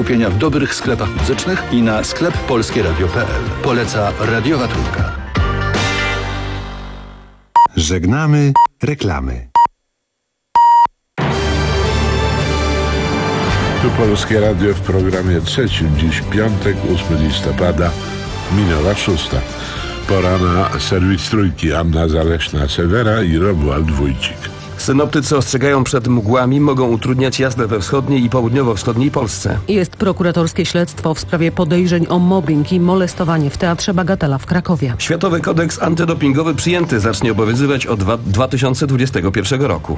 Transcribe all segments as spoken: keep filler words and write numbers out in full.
kupienia w dobrych sklepach muzycznych i na sklep polskie radio kropka p l. Poleca Radiowa Trójka. Żegnamy reklamy. Tu Polskie Radio w programie trzecim. Dziś piątek, ósmego listopada, minęła szósta. Pora na serwis Trójki. Anna Zaleśna-Sewera i Romuald Wójcik. Synoptycy ostrzegają przed mgłami, mogą utrudniać jazdę we wschodniej i południowo-wschodniej Polsce. Jest prokuratorskie śledztwo w sprawie podejrzeń o mobbing i molestowanie w Teatrze Bagatela w Krakowie. Światowy kodeks antydopingowy przyjęty zacznie obowiązywać od dwa tysiące dwudziestego pierwszego roku.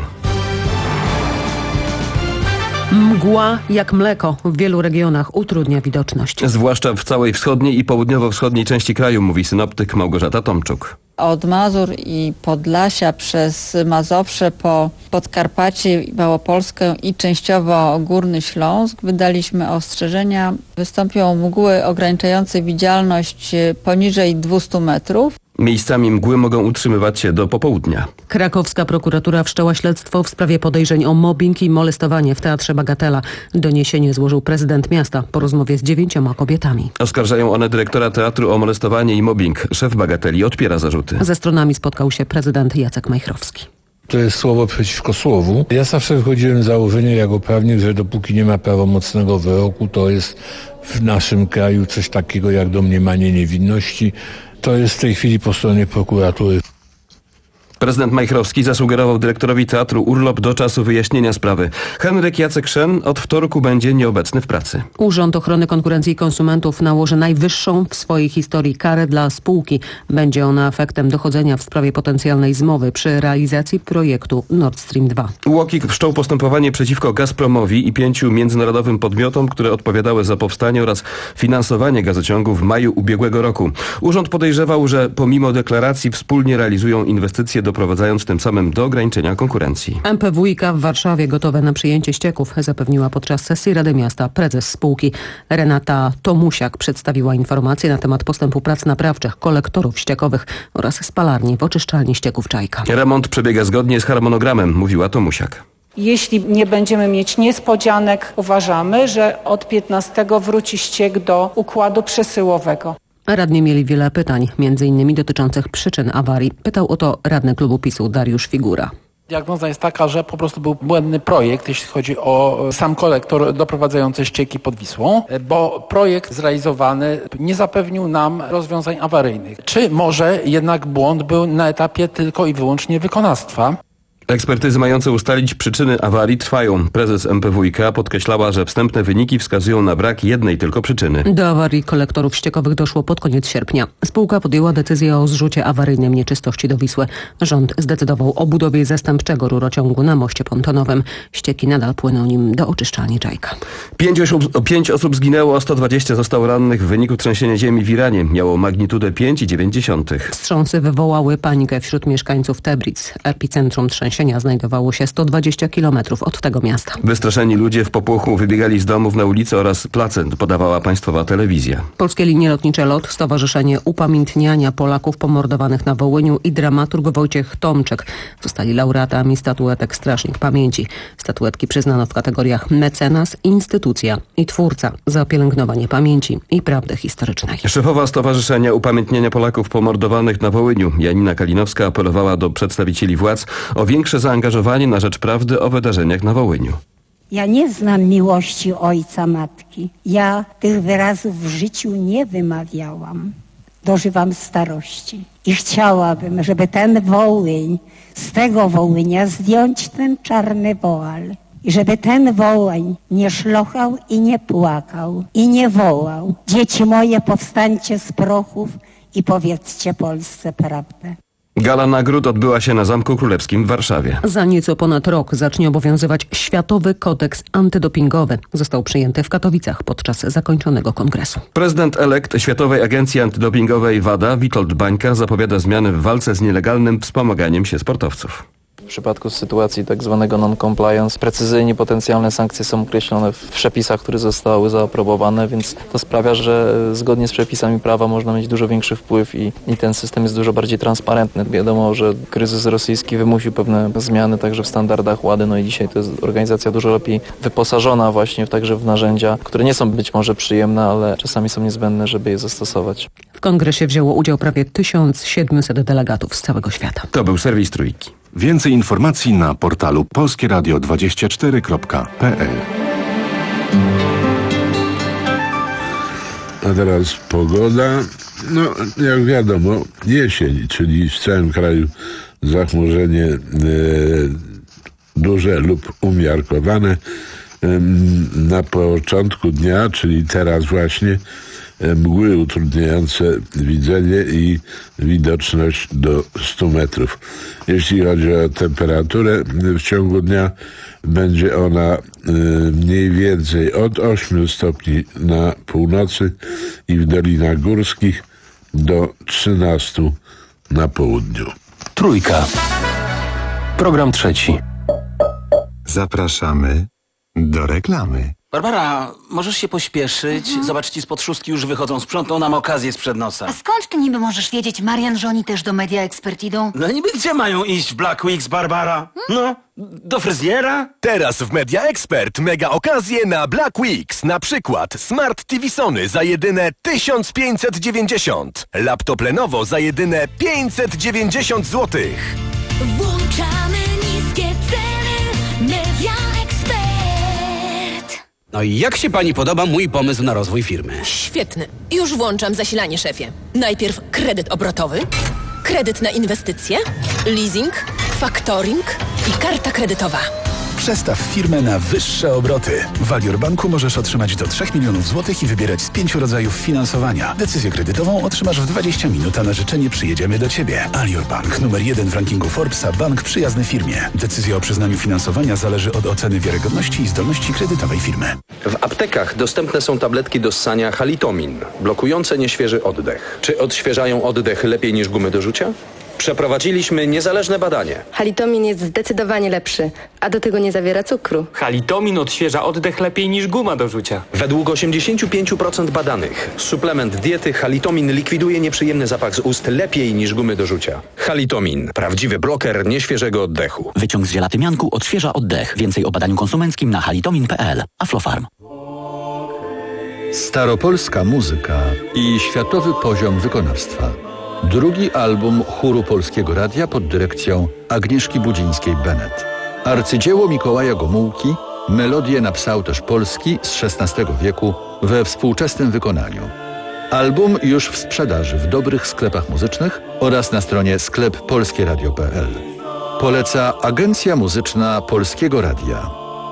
Mgła jak mleko w wielu regionach utrudnia widoczność. Zwłaszcza w całej wschodniej i południowo-wschodniej części kraju, mówi synoptyk Małgorzata Tomczuk. Od Mazur i Podlasia przez Mazowsze po Podkarpacie, Małopolskę i częściowo Górny Śląsk wydaliśmy ostrzeżenia. Wystąpią mgły ograniczające widzialność poniżej dwieście metrów. Miejscami mgły mogą utrzymywać się do popołudnia. Krakowska prokuratura wszczęła śledztwo w sprawie podejrzeń o mobbing i molestowanie w Teatrze Bagatela. Doniesienie złożył prezydent miasta po rozmowie z dziewięcioma kobietami. Oskarżają one dyrektora teatru o molestowanie i mobbing. Szef Bagateli odpiera zarzuty. Ze stronami spotkał się prezydent Jacek Majchrowski. To jest słowo przeciwko słowu. Ja zawsze wychodziłem z założenia jako prawnik, że dopóki nie ma prawomocnego wyroku, to jest w naszym kraju coś takiego jak domniemanie niewinności. To jest w tej chwili po stronie prokuratury. Prezydent Majchrowski zasugerował dyrektorowi teatru urlop do czasu wyjaśnienia sprawy. Henryk Jacek Szen od wtorku będzie nieobecny w pracy. Urząd Ochrony Konkurencji i Konsumentów nałoży najwyższą w swojej historii karę dla spółki. Będzie ona efektem dochodzenia w sprawie potencjalnej zmowy przy realizacji projektu Nord Stream dwa. UOKiK wszczął postępowanie przeciwko Gazpromowi i pięciu międzynarodowym podmiotom, które odpowiadały za powstanie oraz finansowanie gazociągu w maju ubiegłego roku. Urząd podejrzewał, że pomimo deklaracji wspólnie realizują inwestycje, doprowadzając tym samym do ograniczenia konkurencji. M P W i K w Warszawie gotowe na przyjęcie ścieków, zapewniła podczas sesji Rady Miasta prezes spółki. Renata Tomusiak przedstawiła informacje na temat postępu prac naprawczych, kolektorów ściekowych oraz spalarni w oczyszczalni ścieków Czajka. Remont przebiega zgodnie z harmonogramem, mówiła Tomusiak. Jeśli nie będziemy mieć niespodzianek, uważamy, że od piętnastego wróci ściek do układu przesyłowego. Radni mieli wiele pytań, między innymi dotyczących przyczyn awarii. Pytał o to radny klubu PiSu Dariusz Figura. Diagnoza jest taka, że po prostu był błędny projekt, jeśli chodzi o sam kolektor doprowadzający ścieki pod Wisłą, bo projekt zrealizowany nie zapewnił nam rozwiązań awaryjnych. Czy może jednak błąd był na etapie tylko i wyłącznie wykonawstwa? Ekspertyzy mające ustalić przyczyny awarii trwają. Prezes M P W i K podkreślała, że wstępne wyniki wskazują na brak jednej tylko przyczyny. Do awarii kolektorów ściekowych doszło pod koniec sierpnia. Spółka podjęła decyzję o zrzucie awaryjnym nieczystości do Wisły. Rząd zdecydował o budowie zastępczego rurociągu na moście pontonowym. Ścieki nadal płyną nim do oczyszczalni Czajka. Pięć osób, pięć osób zginęło, a sto dwadzieścia zostało rannych w wyniku trzęsienia ziemi w Iranie. Miało magnitudę pięć i dziewięć dziesiątych. Wstrząsy wywołały panikę wśród mieszkańców Tebriz. Epicentrum trzęsienia znajdowało się sto dwadzieścia kilometrów od tego miasta. Wystraszeni ludzie w popłochu wybiegali z domów na ulice oraz place, podawała państwowa telewizja. Polskie Linie Lotnicze LOT, Stowarzyszenie Upamiętniania Polaków pomordowanych na Wołyniu i dramaturg Wojciech Tomczek zostali laureatami statuetek Strażnik Pamięci. Statuetki przyznano w kategoriach mecenas, instytucja i twórca za pielęgnowanie pamięci i prawdy historycznej. Szefowa Stowarzyszenia Upamiętniania Polaków pomordowanych na Wołyniu, Janina Kalinowska, apelowała do przedstawicieli władz o większe zaangażowanie na rzecz prawdy o wydarzeniach na Wołyniu. Ja nie znam miłości ojca, matki. Ja tych wyrazów w życiu nie wymawiałam. Dożywam starości i chciałabym, żeby ten Wołyń, z tego Wołynia zdjąć ten czarny woal. I żeby ten Wołyń nie szlochał i nie płakał i nie wołał. Dzieci moje, powstańcie z prochów i powiedzcie Polsce prawdę. Gala nagród odbyła się na Zamku Królewskim w Warszawie. Za nieco ponad rok zacznie obowiązywać Światowy Kodeks Antydopingowy. Został przyjęty w Katowicach podczas zakończonego kongresu. Prezydent elekt Światowej Agencji Antydopingowej WADA Witold Bańka zapowiada zmiany w walce z nielegalnym wspomaganiem się sportowców. przypadku sytuacji tak zwanego non-compliance precyzyjnie potencjalne sankcje są określone w przepisach, które zostały zaaprobowane, więc to sprawia, że zgodnie z przepisami prawa można mieć dużo większy wpływ i, i ten system jest dużo bardziej transparentny. Wiadomo, że kryzys rosyjski wymusił pewne zmiany także w standardach WADY, no i dzisiaj to jest organizacja dużo lepiej wyposażona właśnie także w narzędzia, które nie są być może przyjemne, ale czasami są niezbędne, żeby je zastosować. W kongresie wzięło udział prawie tysiąc siedemset delegatów z całego świata. To był serwis Trójki. Więcej informacji na portalu polskie radio dwadzieścia cztery kropka p l. A teraz pogoda. No, jak wiadomo, jesień, czyli w całym kraju zachmurzenie e, duże lub umiarkowane. E, na początku dnia, czyli teraz właśnie, mgły utrudniające widzenie i widoczność do stu metrów. Jeśli chodzi o temperaturę, w ciągu dnia będzie ona mniej więcej od ośmiu stopni na północy i w dolinach górskich do trzynastu na południu. Trójka. Program trzeci. Zapraszamy do reklamy. Barbara, możesz się pośpieszyć? Mhm. Zobacz, ci spod szóstki już wychodzą. Sprzątną nam okazję sprzed nosa. A skąd ty niby możesz wiedzieć, Marian, że oni też do Media Expert idą? No niby gdzie mają iść w Black Weeks, Barbara? Hmm? No, do fryzjera? Teraz w Media Expert mega okazje na Black Weeks. Na przykład Smart T V Sony za jedyne tysiąc pięćset dziewięćdziesiąt. Laptop Lenovo za jedyne pięćset dziewięćdziesiąt złotych. Włączamy niskie ceny. Media Expert. No i jak się pani podoba mój pomysł na rozwój firmy? Świetny. Już włączam zasilanie, szefie. Najpierw kredyt obrotowy, kredyt na inwestycje, leasing, faktoring i karta kredytowa. Przestaw firmę na wyższe obroty. W Alior Banku możesz otrzymać do trzech milionów złotych i wybierać z pięciu rodzajów finansowania. Decyzję kredytową otrzymasz w dwadzieścia minut, a na życzenie przyjedziemy do Ciebie. Alior Bank, numer jeden w rankingu Forbesa, bank przyjazny firmie. Decyzja o przyznaniu finansowania zależy od oceny wiarygodności i zdolności kredytowej firmy. W aptekach dostępne są tabletki do ssania Halitomin, blokujące nieświeży oddech. Czy odświeżają oddech lepiej niż gumy do rzucia? Przeprowadziliśmy niezależne badanie. Halitomin jest zdecydowanie lepszy, a do tego nie zawiera cukru. Halitomin odświeża oddech lepiej niż guma do rzucia. Według osiemdziesiąt pięć procent badanych suplement diety Halitomin likwiduje nieprzyjemny zapach z ust lepiej niż gumy do rzucia. Halitomin. Prawdziwy bloker nieświeżego oddechu. Wyciąg z ziela tymianku odświeża oddech. Więcej o badaniu konsumenckim na halitomin kropka p l. Aflofarm. Staropolska muzyka i światowy poziom wykonawstwa. Drugi album chóru Polskiego Radia pod dyrekcją Agnieszki Budzińskiej-Bennett. Arcydzieło Mikołaja Gomułki, melodie napisał też Polski z szesnastego wieku we współczesnym wykonaniu. Album już w sprzedaży w dobrych sklepach muzycznych oraz na stronie sklep polskie radio kropka p l. Poleca Agencja Muzyczna Polskiego Radia.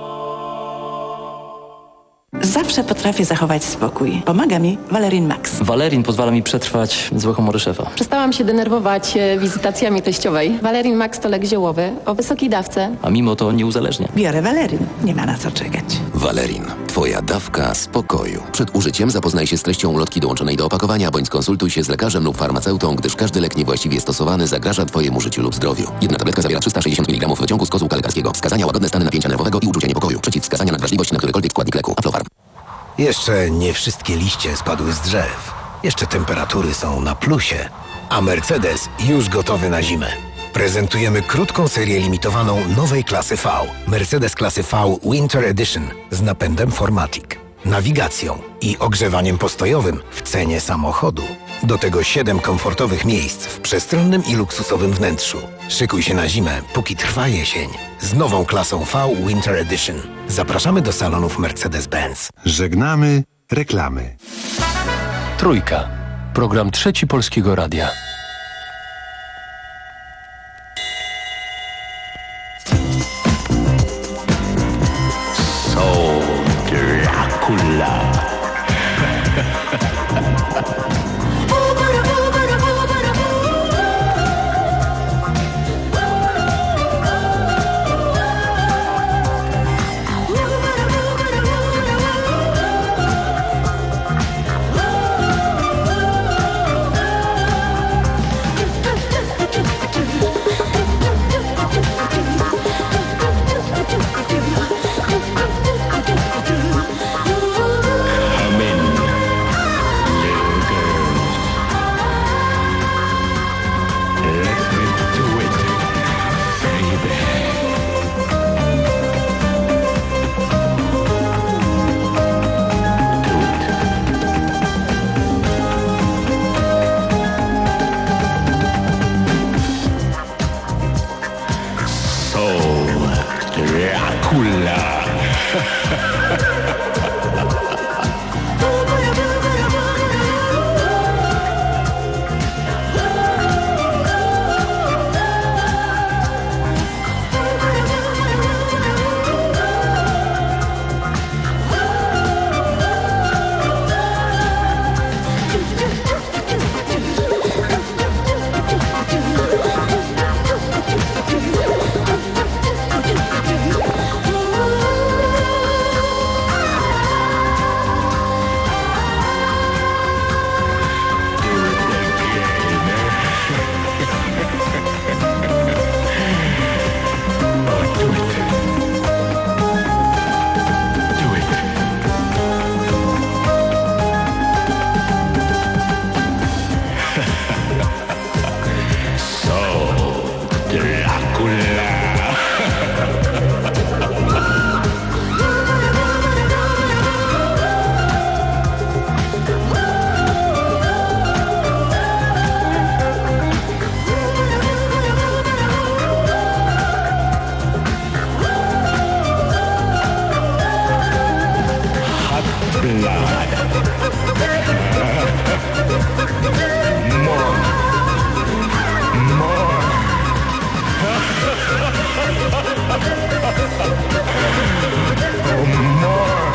Zawsze potrafię zachować spokój. Pomaga mi Valerin Max. Valerin pozwala mi przetrwać złe humory szefa. Przestałam się denerwować wizytacjami teściowej. Valerin Max to lek ziołowy o wysokiej dawce. A mimo to nie uzależnia. Biorę Valerin. Nie ma na co czekać. Valerin. Twoja dawka spokoju. Przed użyciem zapoznaj się z treścią ulotki dołączonej do opakowania, bądź skonsultuj się z lekarzem lub farmaceutą, gdyż każdy lek niewłaściwie stosowany zagraża Twojemu życiu lub zdrowiu. Jedna tabletka zawiera trzysta sześćdziesiąt miligramów wyciągu z kozłka lekarskiego. Wskazania: łagodne stany napięcia nerwowego i uczucie niepokoju. Przeciwwskazania: nadwrażliwość na którykolwiek składnik leku. Aflofarm. Jeszcze nie wszystkie liście spadły z drzew. Jeszcze temperatury są na plusie. A Mercedes już gotowy na zimę. Prezentujemy krótką serię limitowaną nowej klasy V. Mercedes klasy V Winter Edition z napędem cztery matic, nawigacją i ogrzewaniem postojowym w cenie samochodu. Do tego siedem komfortowych miejsc w przestronnym i luksusowym wnętrzu. Szykuj się na zimę, póki trwa jesień. Z nową klasą V Winter Edition. Zapraszamy do salonów Mercedes-Benz. Żegnamy reklamy. Trójka. Program trzeci Polskiego Radia. So Dracula. Lord. More. More. Oh, more.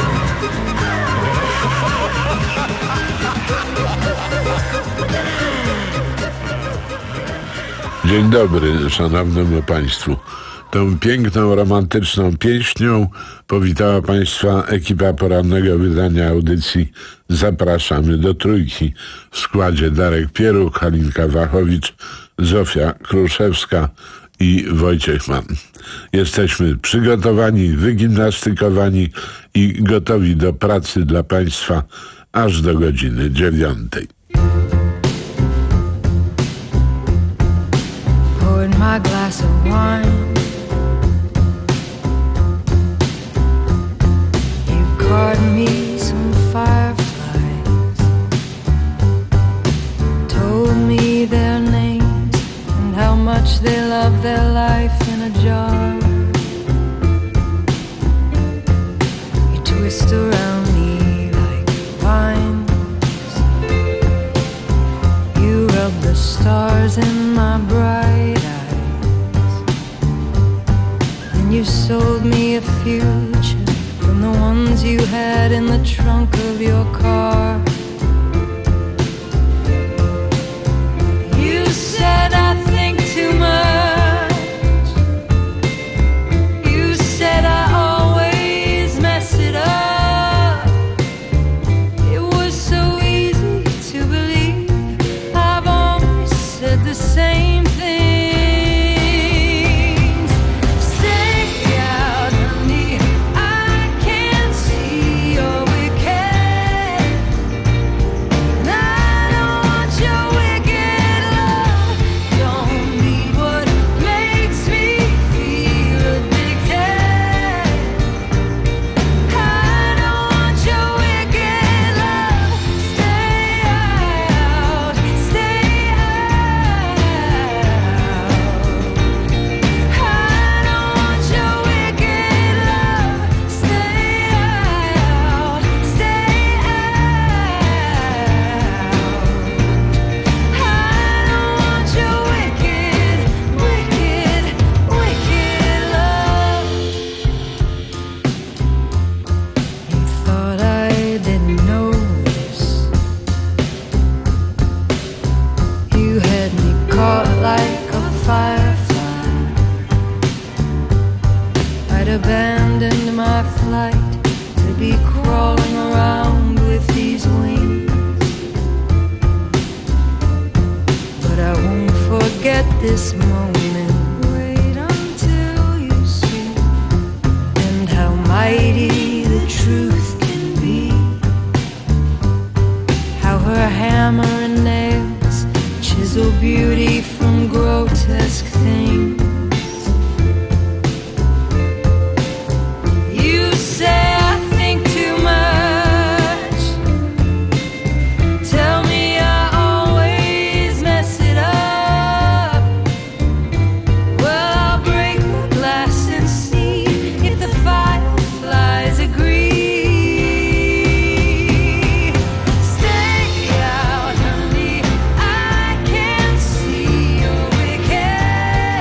Dzień dobry szanownemu państwu. Tą piękną, romantyczną pieśnią powitała państwa ekipa porannego wydania audycji Zapraszamy do Trójki w składzie Darek Pieruk, Halinka Wachowicz, Zofia Kruszewska i Wojciech Mann. Jesteśmy przygotowani, wygimnastykowani i gotowi do pracy dla państwa aż do godziny dziewiątej. Poured my glass of wine. You caught me some fireflies. Told me their names and how much they love their life in a jar. You twist around me like vines. You rub the stars in my bright eyes. And you sold me a future from the ones you had in the trunk of your car. You said I think too much. You said I always mess it up. It was so easy to believe. I've always said the same things. Stay out, honey. I can't see you're wicked. And I don't want your wicked love. Don't be what makes me feel addicted. I don't want your wicked love. Stay out, stay out. I don't want your wicked love. Stay out, stay out. I don't want your wicked, wicked, wicked love. You thought I didn't notice. You had me caught like a firefly. I'd abandoned my flight to be crawling around with these wings. But I won't forget this moment. Wait until you see and how mighty the truth can be. How her hammer and nails chisel beauty from grotesque things. You say I think too much. Tell me I always mess it up. Well, I'll break the glass and see if the fireflies agree. Stay out, honey. I can't see you're wicked.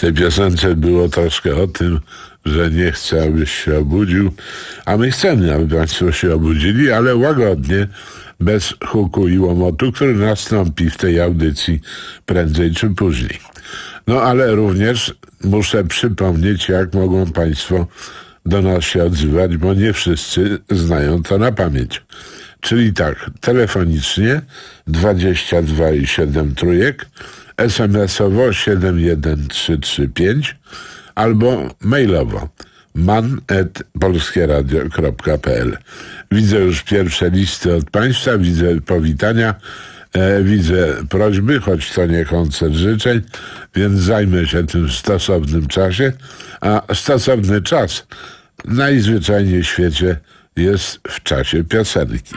tej piosence było troszkę o tym, że nie chcę, abyś się obudził, a my chcemy, aby państwo się obudzili, ale łagodnie, bez huku i łomotu, który nastąpi w tej audycji prędzej czy później. No ale również muszę przypomnieć, jak mogą państwo do nas się odzywać, bo nie wszyscy znają to na pamięć. Czyli tak, telefonicznie dwadzieścia dwa i siedem trójek, es em es owo siedem jeden trzy trzy pięć albo mailowo man at polskieradio kropka p l. Widzę już pierwsze listy od państwa, widzę powitania, e, widzę prośby, choć to nie koncert życzeń, więc zajmę się tym w stosownym czasie, a stosowny czas najzwyczajniej w świecie jest w czasie piosenki.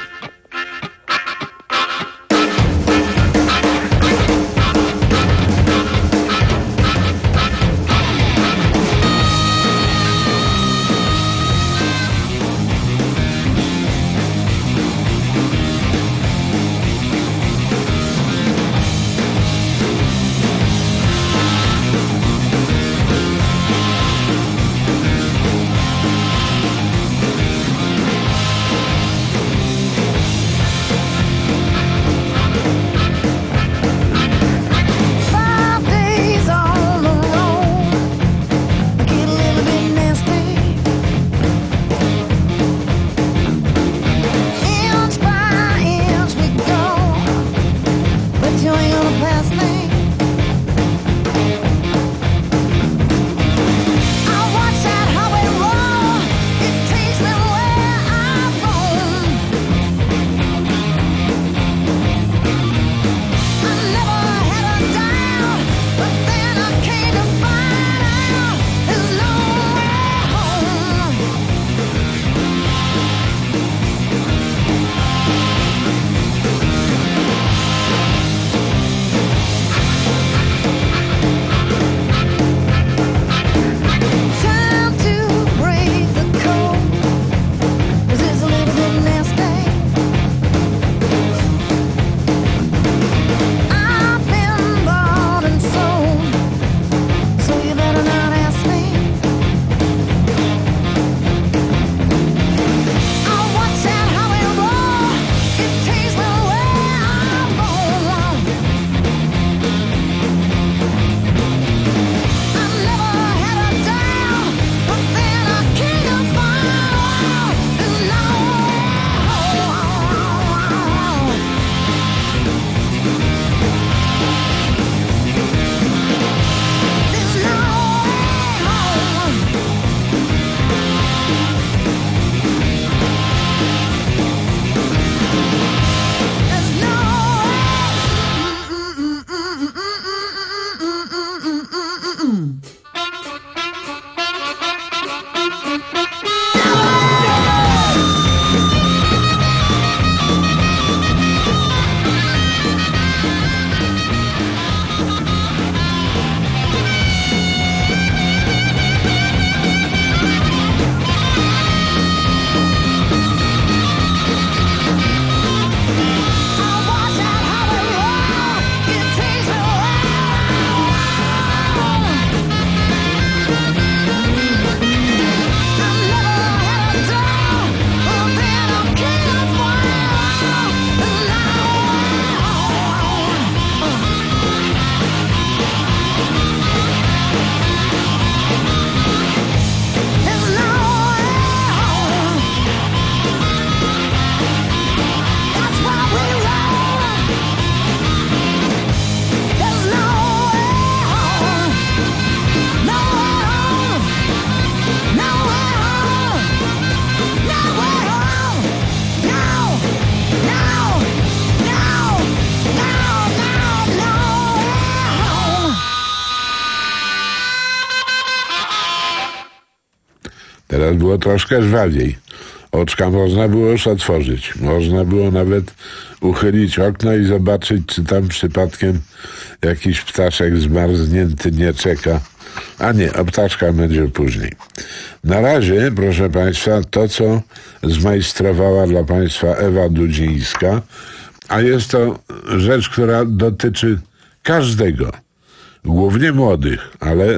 Teraz było troszkę żwawiej. Oczka można było już otworzyć. Można było nawet uchylić okno i zobaczyć, czy tam przypadkiem jakiś ptaszek zmarznięty nie czeka. A nie, o ptaszkach będzie później. Na razie, proszę Państwa, to, co zmajstrowała dla Państwa Ewa Dudzińska, a jest to rzecz, która dotyczy każdego, głównie młodych, ale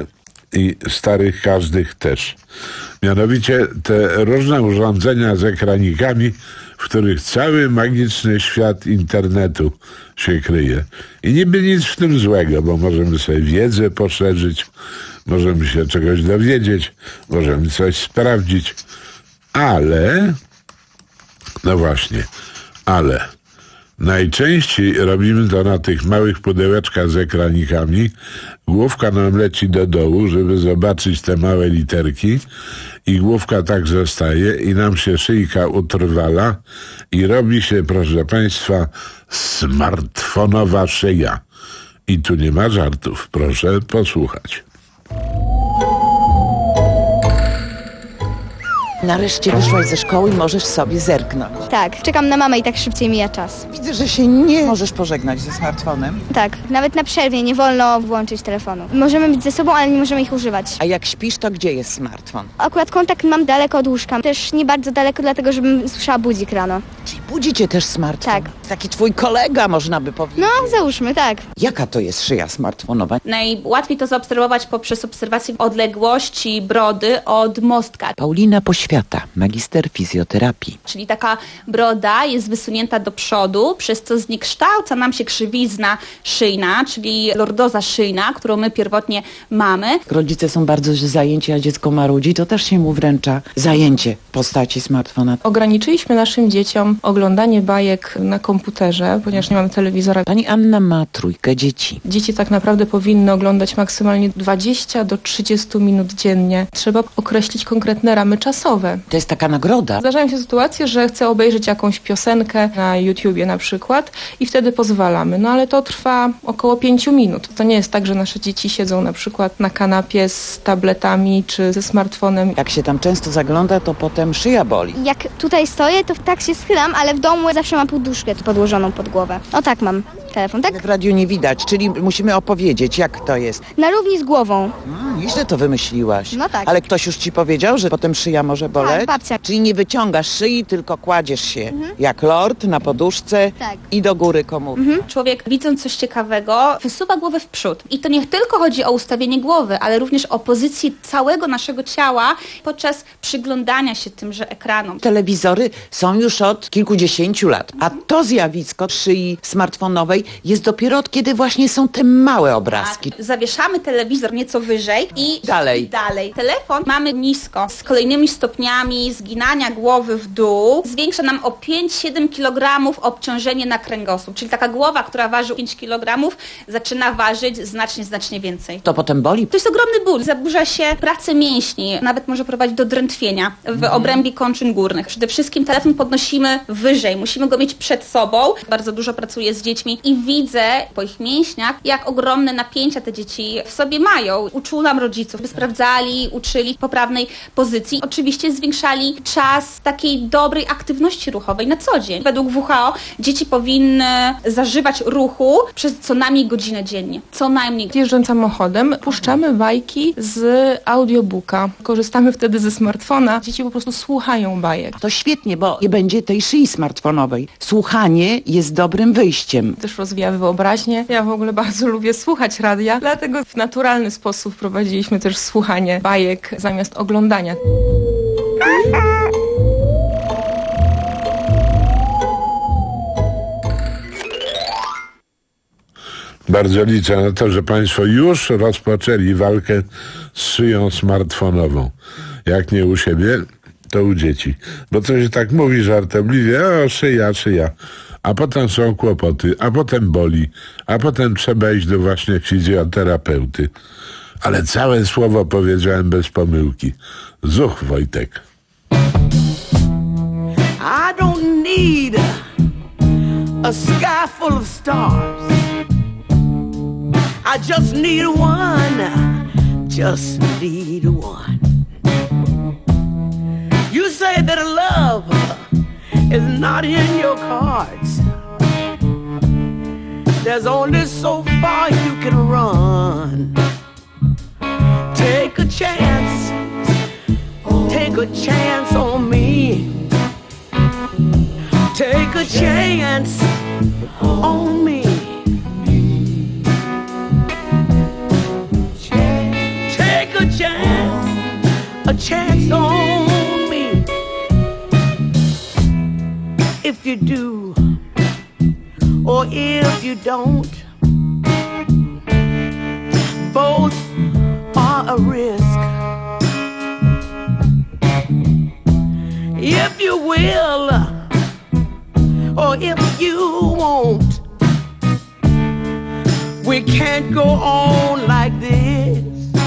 i starych każdych też. Mianowicie te różne urządzenia z ekranikami, w których cały magiczny świat internetu się kryje. I niby nic w tym złego, bo możemy sobie wiedzę poszerzyć, możemy się czegoś dowiedzieć, możemy coś sprawdzić, ale, no właśnie, ale najczęściej robimy to na tych małych pudełeczkach z ekranikami. Główka nam leci do dołu, żeby zobaczyć te małe literki i główka tak zostaje i nam się szyjka utrwala i robi się, proszę Państwa, smartfonowa szyja. I tu nie ma żartów. Proszę posłuchać. Nareszcie wyszłaś ze szkoły i możesz sobie zerknąć. Tak, czekam na mamę i tak szybciej mija czas. Widzę, że się nie możesz pożegnać ze smartfonem. Tak, nawet na przerwie nie wolno włączyć telefonu. Możemy być ze sobą, ale nie możemy ich używać. A jak śpisz, to gdzie jest smartfon? Akurat kontakt mam daleko od łóżka. Też nie bardzo daleko, dlatego żebym słyszała budzik rano. Czyli budzi cię też smartfon? Tak. Taki twój kolega, można by powiedzieć. No, załóżmy, tak. Jaka to jest szyja smartfonowa? Najłatwiej to zaobserwować poprzez obserwację odległości brody od mostka. Paulina Poświata, magister fizjoterapii. Czyli taka broda jest wysunięta do przodu, przez co zniekształca nam się krzywizna szyjna, czyli lordoza szyjna, którą my pierwotnie mamy. Rodzice są bardzo zajęci, a dziecko marudzi, to też się mu wręcza zajęcie w postaci smartfona. Ograniczyliśmy naszym dzieciom oglądanie bajek na komputerze, ponieważ nie mamy telewizora. Pani Anna ma trójkę dzieci. Dzieci tak naprawdę powinny oglądać maksymalnie dwadzieścia do trzydziestu minut dziennie. Trzeba określić konkretne ramy czasowe. To jest taka nagroda. Zdarzają się sytuacje, że chcę obejrzeć jakąś piosenkę na YouTubie na przykład i wtedy pozwalamy. No ale to trwa około pięciu minut. To nie jest tak, że nasze dzieci siedzą na przykład na kanapie z tabletami czy ze smartfonem. Jak się tam często zagląda, to potem szyja boli. Jak tutaj stoję, to tak się schylam, ale w domu zawsze mam poduszkę podłożoną pod głowę. O tak mam telefon, tak? W radiu nie widać, czyli musimy opowiedzieć, jak to jest. Na równi z głową. Hmm, nieźle to wymyśliłaś. No tak. Ale ktoś już ci powiedział, że potem szyja może boleć? Tak, babcia. Czyli nie wyciągasz szyi, tylko kładziesz się mhm. jak lord na poduszce tak. i do góry komórki. Mhm. Człowiek, widząc coś ciekawego, wysuwa głowę w przód. I to nie tylko chodzi o ustawienie głowy, ale również o pozycję całego naszego ciała podczas przyglądania się tymże ekranom. Telewizory są już od kilkudziesięciu lat, a to zjawisko szyi smartfonowej jest dopiero od kiedy właśnie są te małe obrazki. Tak. Zawieszamy telewizor nieco wyżej i dalej. dalej. Telefon mamy nisko, z kolejnymi stopniami zginania głowy w dół. Zwiększa nam o pięć do siedmiu kilogramów obciążenie na kręgosłup. Czyli taka głowa, która waży pięć kilogramów, zaczyna ważyć znacznie, znacznie więcej. To potem boli? To jest ogromny ból. Zaburza się pracę mięśni. Nawet może prowadzić do drętwienia w mhm. obrębie kończyn górnych. Przede wszystkim telefon podnosimy wyżej. Musimy go mieć przed sobą. Bardzo dużo pracuję z dziećmi i widzę po ich mięśniach, jak ogromne napięcia te dzieci w sobie mają. Uczulam rodziców, by sprawdzali, uczyli poprawnej pozycji. Oczywiście zwiększali czas takiej dobrej aktywności ruchowej na co dzień. Według W H O dzieci powinny zażywać ruchu przez co najmniej godzinę dziennie. Co najmniej. Jeżdżąc samochodem, puszczamy bajki z audiobooka. Korzystamy wtedy ze smartfona. Dzieci po prostu słuchają bajek. To świetnie, bo nie będzie tej szyi smartfonowej. Słuchanie jest dobrym wyjściem. Też rozwija wyobraźnię. Ja w ogóle bardzo lubię słuchać radia, dlatego w naturalny sposób wprowadziliśmy też słuchanie bajek zamiast oglądania. Bardzo liczę na to, że Państwo już rozpoczęli walkę z szyją smartfonową. Jak nie u siebie, to u dzieci. Bo to się tak mówi żartobliwie, o szyja, szyja. A potem są kłopoty, a potem boli, a potem trzeba iść do właśnie fizjoterapeuty. Ale całe słowo powiedziałem bez pomyłki. Zuch, Wojtek. I don't need a sky full of stars. I just need one, just need one. You say that love is not in your cards. There's only so far you can run. Take a chance, take a chance on me. Take a chance on me. Take a chance on me. If you do, or if you don't, both are a risk. If you will, or if you won't, we can't go on like this.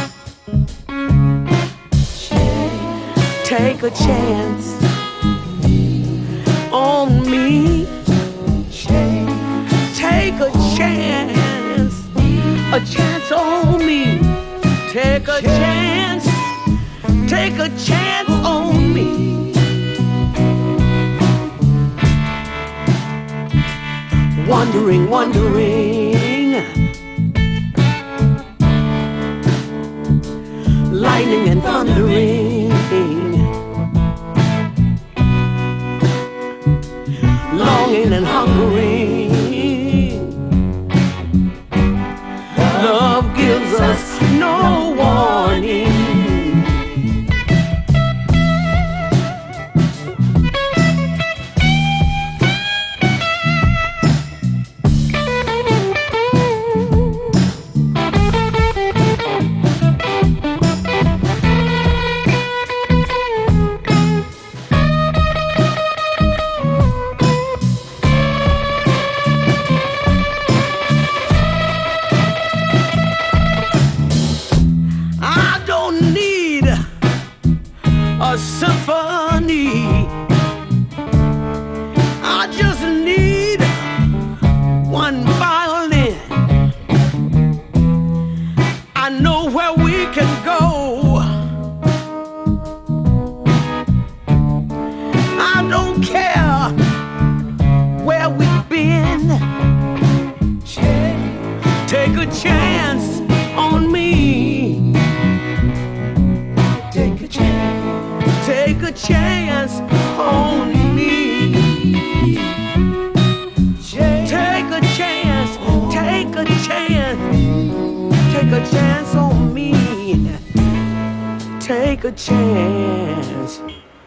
Take a chance on me. Take a chance, a chance on me. Take a chance, take a chance on me. Wondering, wondering, lightning and thundering, longing and hungering. Love gives us no warning. A symphony. I just need one violin. I know where we can go. I don't care where we've been. Take a chance on me. Take a chance. Take a chance on me. Take a chance, take a chance, take a chance on me. Take a chance.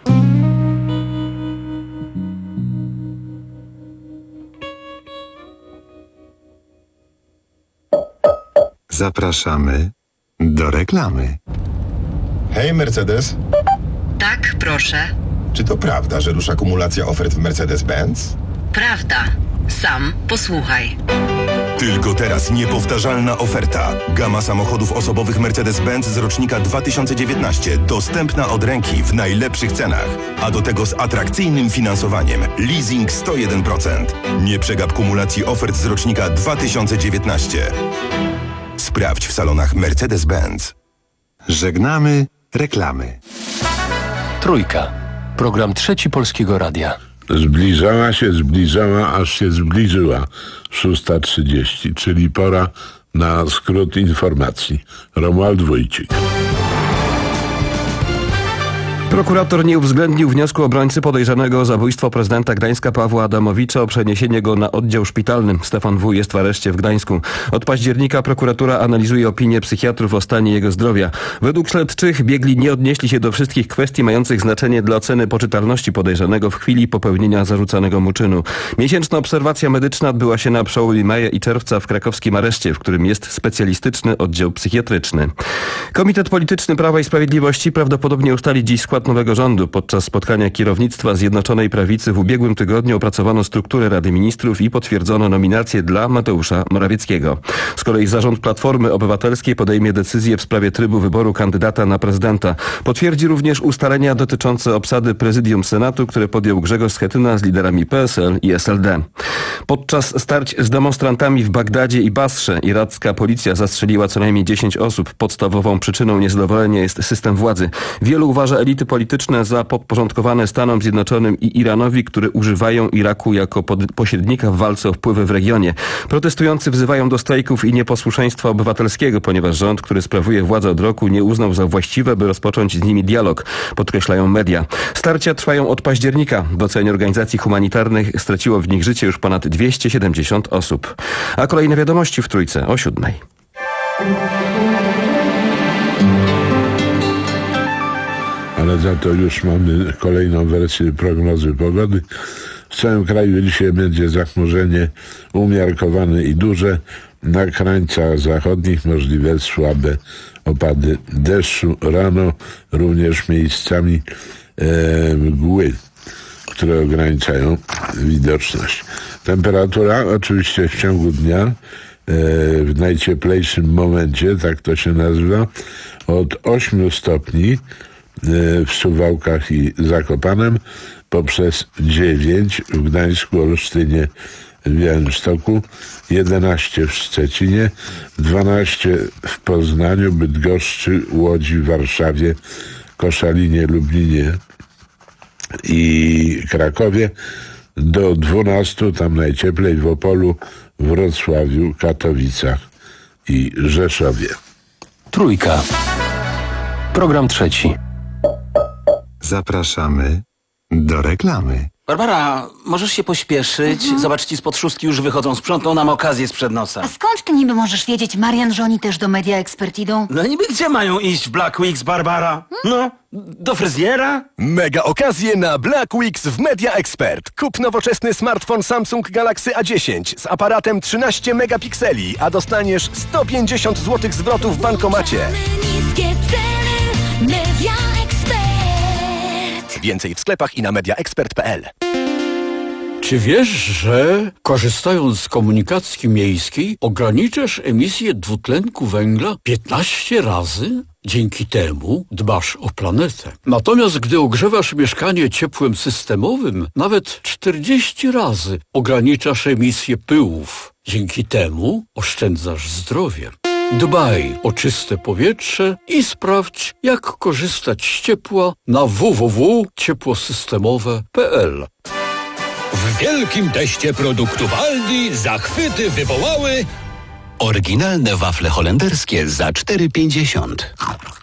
Zapraszamy do reklamy. Hej, Mercedes. Tak, proszę. Czy to prawda, że rusza kumulacja ofert w Mercedes-Benz? Prawda. Sam posłuchaj. Tylko teraz niepowtarzalna oferta. Gama samochodów osobowych Mercedes-Benz z rocznika dwa tysiące dziewiętnaście. Dostępna od ręki w najlepszych cenach. A do tego z atrakcyjnym finansowaniem. Leasing sto jeden procent. Nie przegap kumulacji ofert z rocznika dwa tysiące dziewiętnaście. Sprawdź w salonach Mercedes-Benz. Żegnamy reklamy. Trójka. Program Trzeci Polskiego Radia. Zbliżała się, zbliżała, aż się zbliżyła szósta trzydzieści, czyli pora na skrót informacji. Romuald Wójcik. Prokurator nie uwzględnił wniosku obrońcy podejrzanego o zabójstwo prezydenta Gdańska Pawła Adamowicza o przeniesienie go na oddział szpitalny. Stefan W. jest w areszcie w Gdańsku. Od października prokuratura analizuje opinię psychiatrów o stanie jego zdrowia. Według śledczych biegli nie odnieśli się do wszystkich kwestii mających znaczenie dla oceny poczytalności podejrzanego w chwili popełnienia zarzucanego mu czynu. Miesięczna obserwacja medyczna odbyła się na przełomie maja i czerwca w krakowskim areszcie, w którym jest specjalistyczny oddział psychiatryczny. Komitet Polityczny Prawa i Sprawiedliwości prawdopodobnie ustali dziś skład nowego rządu. Podczas spotkania kierownictwa Zjednoczonej Prawicy w ubiegłym tygodniu opracowano strukturę Rady Ministrów i potwierdzono nominację dla Mateusza Morawieckiego. Z kolei zarząd Platformy Obywatelskiej podejmie decyzję w sprawie trybu wyboru kandydata na prezydenta. Potwierdzi również ustalenia dotyczące obsady prezydium Senatu, które podjął Grzegorz Schetyna z liderami P S L i S L D. Podczas starć z demonstrantami w Bagdadzie i Basrze iracka policja zastrzeliła co najmniej dziesięć osób. Podstawową przyczyną niezadowolenia jest system władzy. Wielu uważa elity polityczne za podporządkowane Stanom Zjednoczonym i Iranowi, które używają Iraku jako pośrednika w walce o wpływy w regionie. Protestujący wzywają do strajków i nieposłuszeństwa obywatelskiego, ponieważ rząd, który sprawuje władzę od roku, nie uznał za właściwe, by rozpocząć z nimi dialog, podkreślają media. Starcia trwają od października. W ocenie organizacji humanitarnych straciło w nich życie już ponad dwieście siedemdziesiąt osób. A kolejne wiadomości w Trójce o siódmej. ale za to już mamy kolejną wersję prognozy pogody. W całym kraju dzisiaj będzie zachmurzenie umiarkowane i duże. Na krańcach zachodnich możliwe słabe opady deszczu. Rano również miejscami e, mgły, które ograniczają widoczność. Temperatura oczywiście w ciągu dnia e, w najcieplejszym momencie, tak to się nazywa, od ośmiu stopni e, w Suwałkach i Zakopanem poprzez dziewięć w Gdańsku, Olsztynie, w Białymstoku, jedenaście w Szczecinie, dwanaście w Poznaniu, Bydgoszczy, Łodzi, Warszawie, Koszalinie, Lublinie i Krakowie, do dwunastu, tam najcieplej w Opolu, Wrocławiu, Katowicach i Rzeszowie. Trójka. Program trzeci. Zapraszamy do reklamy. Barbara, możesz się pośpieszyć? Mhm. Zobacz, ci z podszuszki już wychodzą. Sprzątną nam okazję sprzed nosa. A skąd ty niby możesz wiedzieć, Marian, że oni też do Media Expert idą? No niby gdzie mają iść w Black Weeks, Barbara? No, do fryzjera? Mega okazje na Black Weeks w Media Expert. Kup nowoczesny smartfon Samsung Galaxy A dziesięć z aparatem trzynaście megapikseli, a dostaniesz sto pięćdziesiąt złotych zwrotu w bankomacie. Niskie ceny, Media Expert. Więcej w sklepach i na mediaexpert kropka p l. Czy wiesz, że korzystając z komunikacji miejskiej ograniczasz emisję dwutlenku węgla piętnaście razy? Dzięki temu dbasz o planetę. Natomiast gdy ogrzewasz mieszkanie ciepłem systemowym, nawet czterdzieści razy ograniczasz emisję pyłów. Dzięki temu oszczędzasz zdrowie. Dbaj o czyste powietrze i sprawdź, jak korzystać z ciepła na w w w kropka ciepłosystemowe kropka p l. W wielkim teście produktów Aldi zachwyty wywołały oryginalne wafle holenderskie za cztery pięćdziesiąt.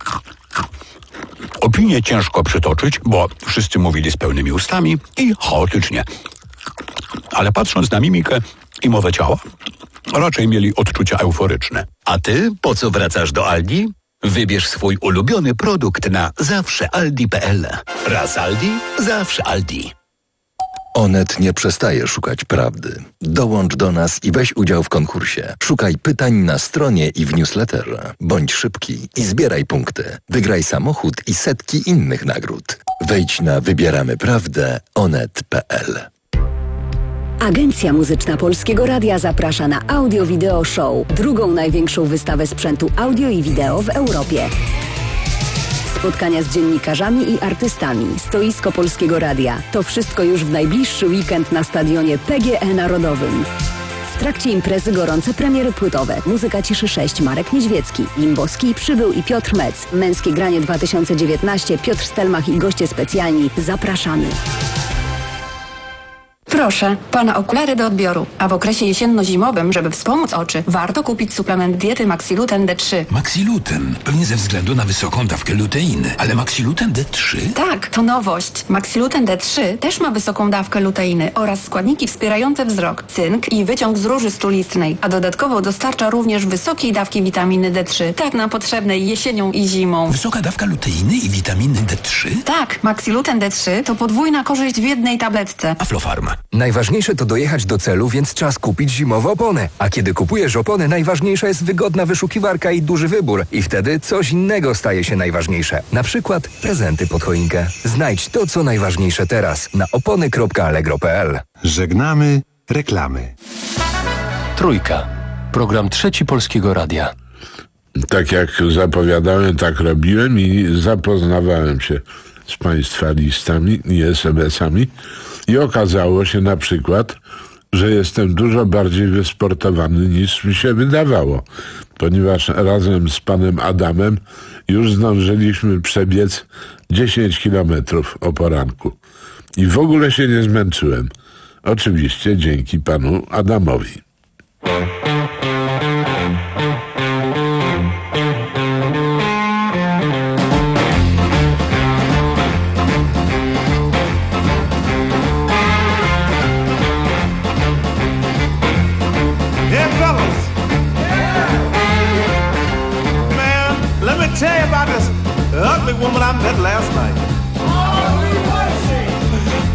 Opinię ciężko przytoczyć, bo wszyscy mówili z pełnymi ustami i chaotycznie. Ale patrząc na mimikę i mowę ciała, raczej mieli odczucia euforyczne. A ty po co wracasz do Aldi? Wybierz swój ulubiony produkt na zawsze aldi kropka p l. Raz Aldi, zawsze Aldi. Onet nie przestaje szukać prawdy. Dołącz do nas i weź udział w konkursie. Szukaj pytań na stronie i w newsletterze. Bądź szybki i zbieraj punkty. Wygraj samochód i setki innych nagród. Wejdź na wybieramy prawdę onet kropka p l. Agencja Muzyczna Polskiego Radia zaprasza na Audio Video Show, drugą największą wystawę sprzętu audio i wideo w Europie. Spotkania z dziennikarzami i artystami, stoisko Polskiego Radia. To wszystko już w najbliższy weekend na stadionie P G E Narodowym. W trakcie imprezy gorące premiery płytowe. Muzyka Ciszy sześć, Marek Niedźwiecki, Limbowski, Przybył i Piotr Mec. Męskie granie dwa tysiące dziewiętnaście, Piotr Stelmach i goście specjalni. Zapraszamy. Proszę, pana okulary do odbioru. A w okresie jesienno-zimowym, żeby wspomóc oczy, warto kupić suplement diety Maxiluten D trzy. Maxiluten? Pewnie ze względu na wysoką dawkę luteiny. Ale Maxiluten D trzy? Tak, to nowość. Maxiluten D trzy też ma wysoką dawkę luteiny oraz składniki wspierające wzrok, cynk i wyciąg z róży strulistnej. A dodatkowo dostarcza również wysokiej dawki witaminy D trzy. Tak nam potrzebnej jesienią i zimą. Wysoka dawka luteiny i witaminy D trzy? Tak, Maxiluten D trzy to podwójna korzyść w jednej tabletce. Aflofarma. Najważniejsze to dojechać do celu, więc czas kupić zimowe opony. A kiedy kupujesz opony, najważniejsza jest wygodna wyszukiwarka i duży wybór. I wtedy coś innego staje się najważniejsze. Na przykład prezenty pod choinkę. Znajdź to, co najważniejsze teraz na opony kropka allegro kropka p l. Żegnamy reklamy. Trójka. Program trzeci Polskiego Radia. Tak jak zapowiadałem, tak robiłem i zapoznawałem się z Państwa listami i es em esami. I okazało się na przykład, że jestem dużo bardziej wysportowany niż mi się wydawało, ponieważ razem z panem Adamem już zdążyliśmy przebiec dziesięć kilometrów o poranku. I w ogóle się nie zmęczyłem. Oczywiście dzięki panu Adamowi. Tell you about this ugly woman I met last night.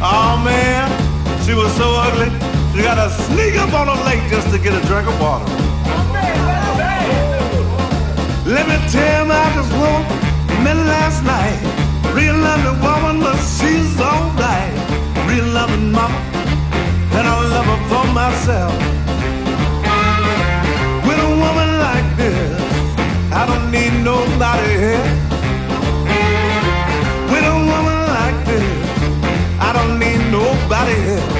Oh man, she was so ugly, she got to sneak up on a lake just to get a drink of water. Let me tell you about this woman met last night. Real loving woman, but she's alright. Real loving mama, and I love her for myself. With a woman like this, I don't need nobody else. With a woman like this, I don't need nobody else.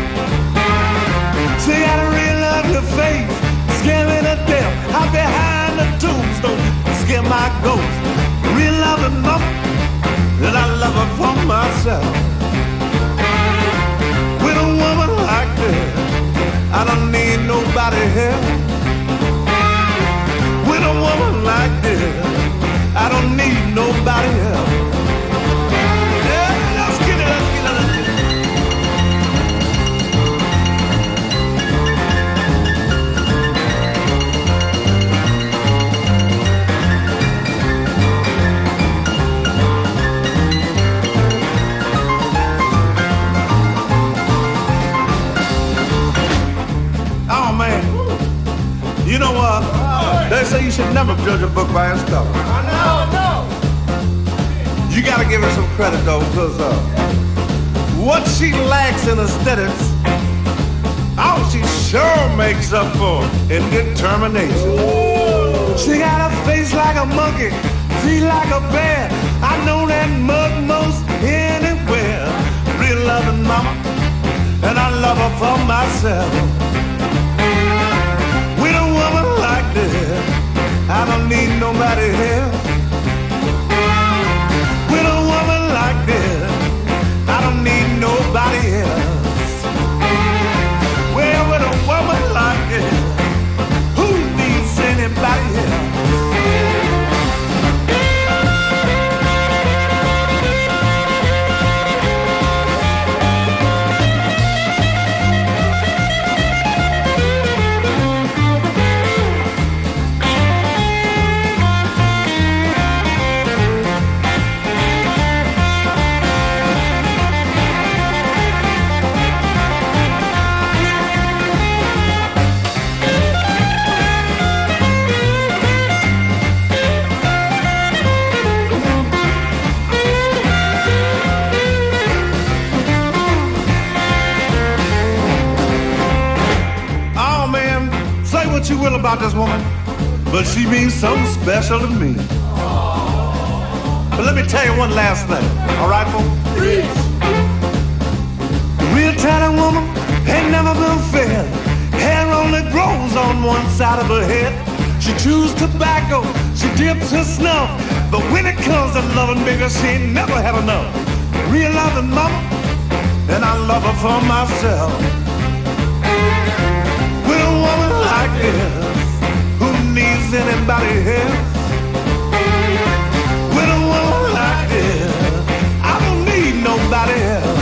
She got a real ugly face, scare me to death. I'm behind the tombstone, scare my ghost. Real loving mama, and I love her for myself. With a woman like this, I don't need nobody else. With a woman like this, I don't need nobody else. Yeah, let's get it, let's get it, let's get it. Oh man, you know what? They say you should never judge a book by its cover. I know, I know. You gotta give her some credit though, because uh, what she lacks in aesthetics, oh, she sure makes up for in determination. She got a face like a monkey, feet like a bear. I know that mug most anywhere. Real loving mama, and I love her for myself. With a woman like this, I don't need nobody else. With a woman like this, I don't need nobody else. Well, with a woman like this, who needs anybody else? What you will about this woman, but she means something special to me. But let me tell you one last thing, all right, folks? Real talented woman ain't never been fed. Hair only grows on one side of her head. She chews tobacco, she dips her snuff, but when it comes to loving bigger, she ain't never had enough. Real loving mama, and I love her for myself. With a woman like this, who needs anybody else? With a woman like this, I don't need nobody else.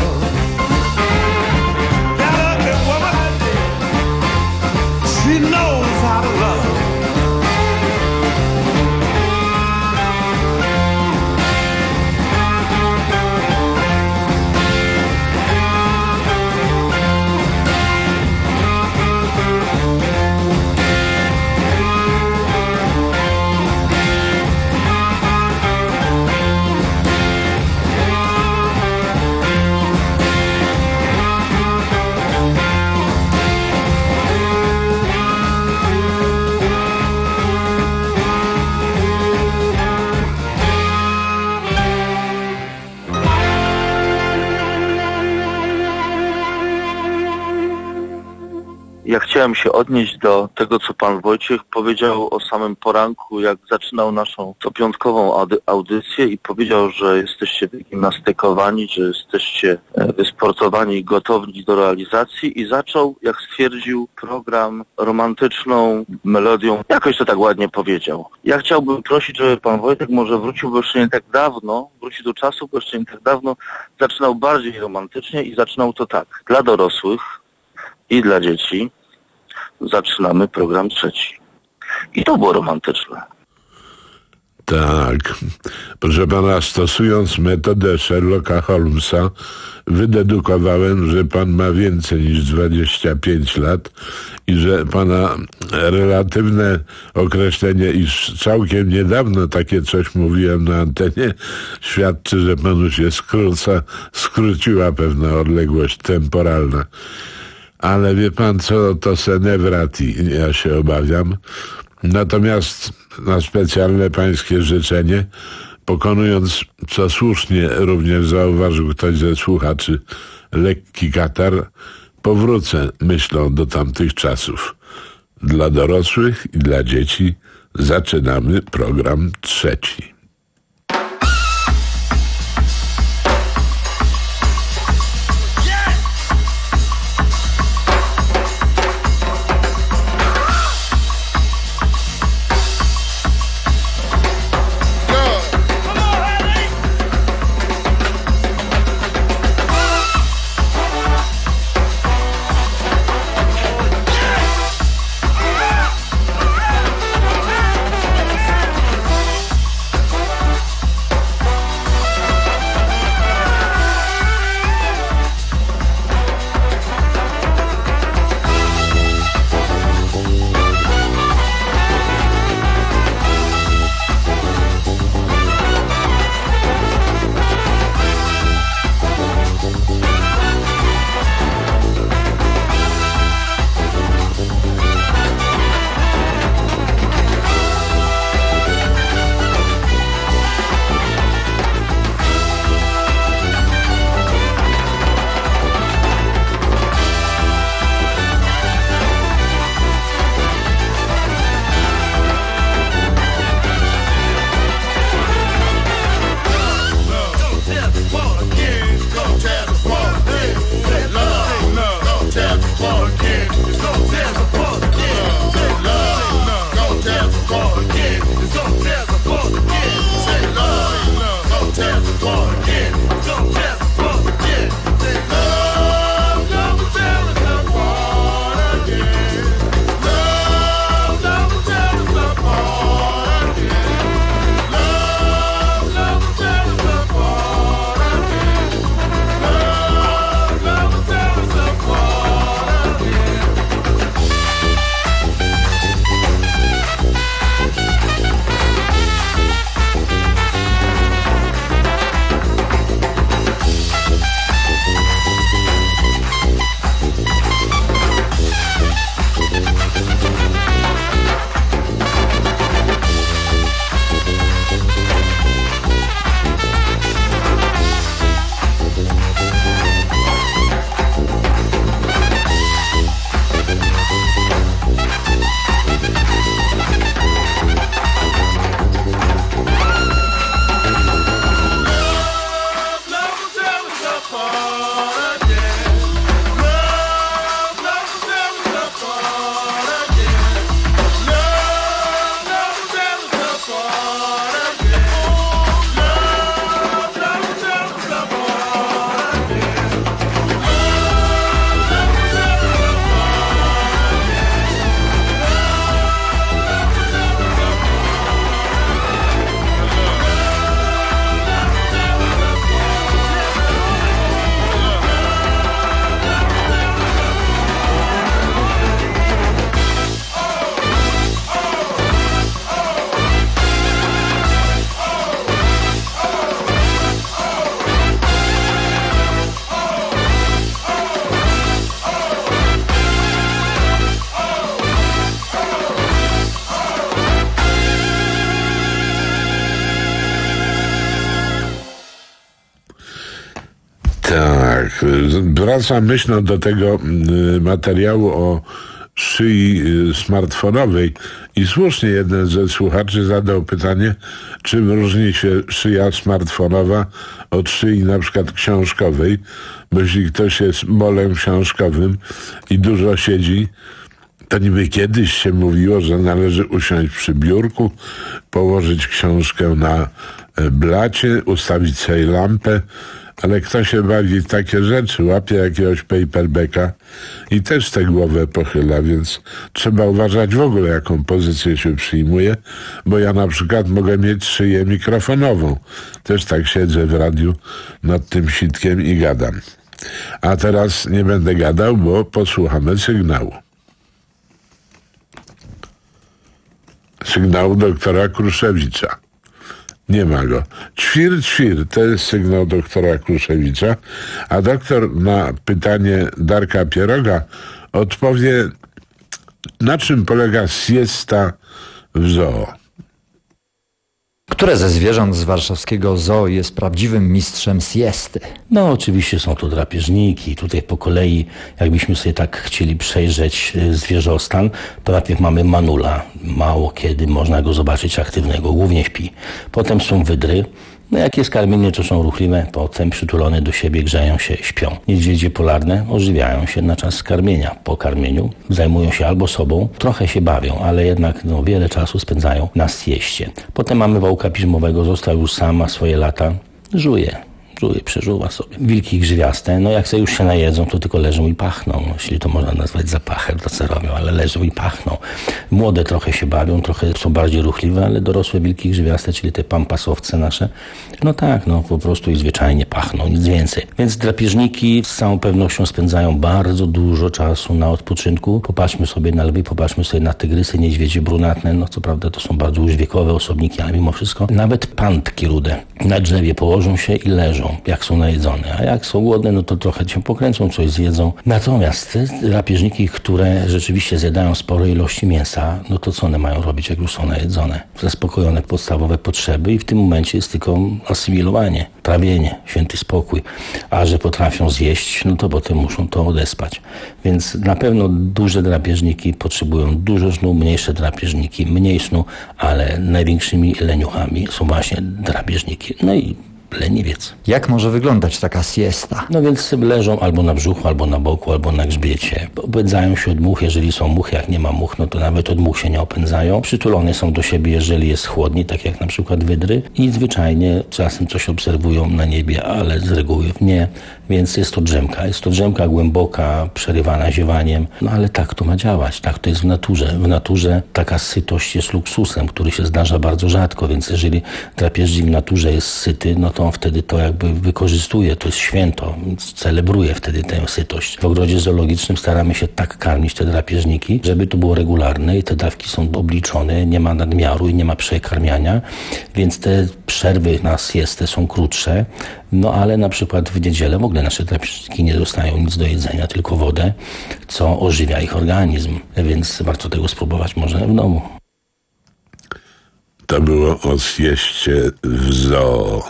That ugly woman, she knows how to love. Ja chciałem się odnieść do tego, co pan Wojciech powiedział o samym poranku, jak zaczynał naszą copiątkową audycję i powiedział, że jesteście wygimnastykowani, że jesteście wysportowani i gotowi do realizacji i zaczął, jak stwierdził, program romantyczną melodią. Jakoś to tak ładnie powiedział. Ja chciałbym prosić, żeby pan Wojtek może wrócił, bo jeszcze nie tak dawno, wrócił do czasu, bo jeszcze nie tak dawno zaczynał bardziej romantycznie i zaczynał to tak. Dla dorosłych i dla dzieci zaczynamy program trzeci. I to było romantyczne. Tak. Proszę pana, stosując metodę Sherlocka Holmesa, wydedukowałem, że pan ma więcej niż dwadzieścia pięć lat i że pana relatywne określenie, iż całkiem niedawno takie coś mówiłem na antenie, świadczy, że panu się skróca, skróciła pewna odległość temporalna. Ale wie pan co, to senewrati, ja się obawiam. Natomiast na specjalne pańskie życzenie, pokonując, co słusznie również zauważył ktoś ze słuchaczy, lekki katar, powrócę myślą do tamtych czasów. Dla dorosłych i dla dzieci zaczynamy program trzeci. Tak, wracam myślą do tego materiału o szyi smartfonowej i słusznie jeden ze słuchaczy zadał pytanie, czym różni się szyja smartfonowa od szyi na przykład książkowej, bo jeśli ktoś jest molem książkowym i dużo siedzi, to niby kiedyś się mówiło, że należy usiąść przy biurku, położyć książkę na blacie, ustawić sobie lampę, Ale kto się bawi w takie rzeczy, łapie jakiegoś paperbacka i też tę głowę pochyla, więc trzeba uważać w ogóle, jaką pozycję się przyjmuje, bo ja na przykład mogę mieć szyję mikrofonową. Też tak siedzę w radiu nad tym sitkiem i gadam. A teraz nie będę gadał, bo posłuchamy sygnału. Sygnał doktora Kruszewicza. Nie ma go. Ćwir, ćwir, to jest sygnał doktora Kruszewicza, a doktor na pytanie Darka Pieroga odpowie, na czym polega siesta w zoo. Które ze zwierząt z warszawskiego zoo jest prawdziwym mistrzem siesty? No oczywiście są to drapieżniki. Tutaj po kolei, jakbyśmy sobie tak chcieli przejrzeć zwierzostan, to najpierw mamy manula. Mało kiedy można go zobaczyć aktywnego, głównie śpi. Potem są wydry. No jak jest karmienie, to są ruchliwe, potem przytulone do siebie, grzeją się, śpią. Niedźwiedzie polarne ożywiają się na czas karmienia. Po karmieniu zajmują się albo sobą, trochę się bawią, ale jednak no, wiele czasu spędzają na sieście. Potem mamy wołka piżmowego, został już sam, ma swoje lata, żuje. Żuje, przeżuwa sobie. Wilki grzywiaste, no jak sobie już się najedzą, to tylko leżą i pachną. Jeśli to można nazwać zapachem, to co robią, ale leżą i pachną. Młode trochę się bawią, trochę są bardziej ruchliwe, ale dorosłe wilki grzywiaste, czyli te pampasowce nasze, no tak, no po prostu i zwyczajnie pachną, nic więcej. Więc drapieżniki z całą pewnością spędzają bardzo dużo czasu na odpoczynku. Popatrzmy sobie na lwy, popatrzmy sobie na tygrysy, niedźwiedzie brunatne, no co prawda to są bardzo już wiekowe osobniki, ale mimo wszystko nawet pantki rude na drzewie położą się i leżą, jak są najedzone, a jak są głodne, no to trochę się pokręcą, coś zjedzą. Natomiast te drapieżniki, które rzeczywiście zjadają spore ilości mięsa, no to co one mają robić, jak już są najedzone? Zaspokojone podstawowe potrzeby i w tym momencie jest tylko asymilowanie, trawienie, święty spokój. A że potrafią zjeść, no to potem muszą to odespać. Więc na pewno duże drapieżniki potrzebują dużo snu, mniejsze drapieżniki mniej snu, ale największymi leniuchami są właśnie drapieżniki. No i leniwiec. Jak może wyglądać taka siesta? No więc leżą albo na brzuchu, albo na boku, albo na grzbiecie. Opędzają się od much, jeżeli są muchy, jak nie ma much, no to nawet od much się nie opędzają. Przytulone są do siebie, jeżeli jest chłodniej, tak jak na przykład wydry i zwyczajnie czasem coś obserwują na niebie, ale z reguły nie. Więc jest to drzemka. Jest to drzemka głęboka, przerywana ziewaniem. No ale tak to ma działać. Tak to jest w naturze. W naturze taka sytość jest luksusem, który się zdarza bardzo rzadko, więc jeżeli drapieżnik w naturze jest syty, no to on wtedy to jakby wykorzystuje. To jest święto. Więc celebruje wtedy tę sytość. W ogrodzie zoologicznym staramy się tak karmić te drapieżniki, żeby to było regularne i te dawki są obliczone. Nie ma nadmiaru i nie ma przekarmiania, więc te przerwy na siestę są krótsze. No ale na przykład w niedzielę w ogóle nasze drapieżniki nie dostają nic do jedzenia, tylko wodę, co ożywia ich organizm, więc warto tego spróbować może w domu. To było o sieście w zoo.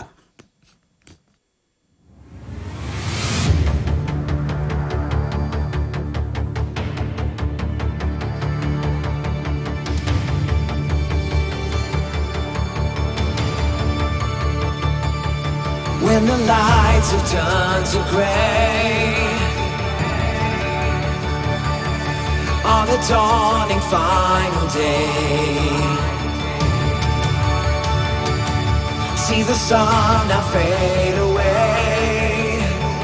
When the lights have turned to grey, on the dawning final day, see the sun now fade away.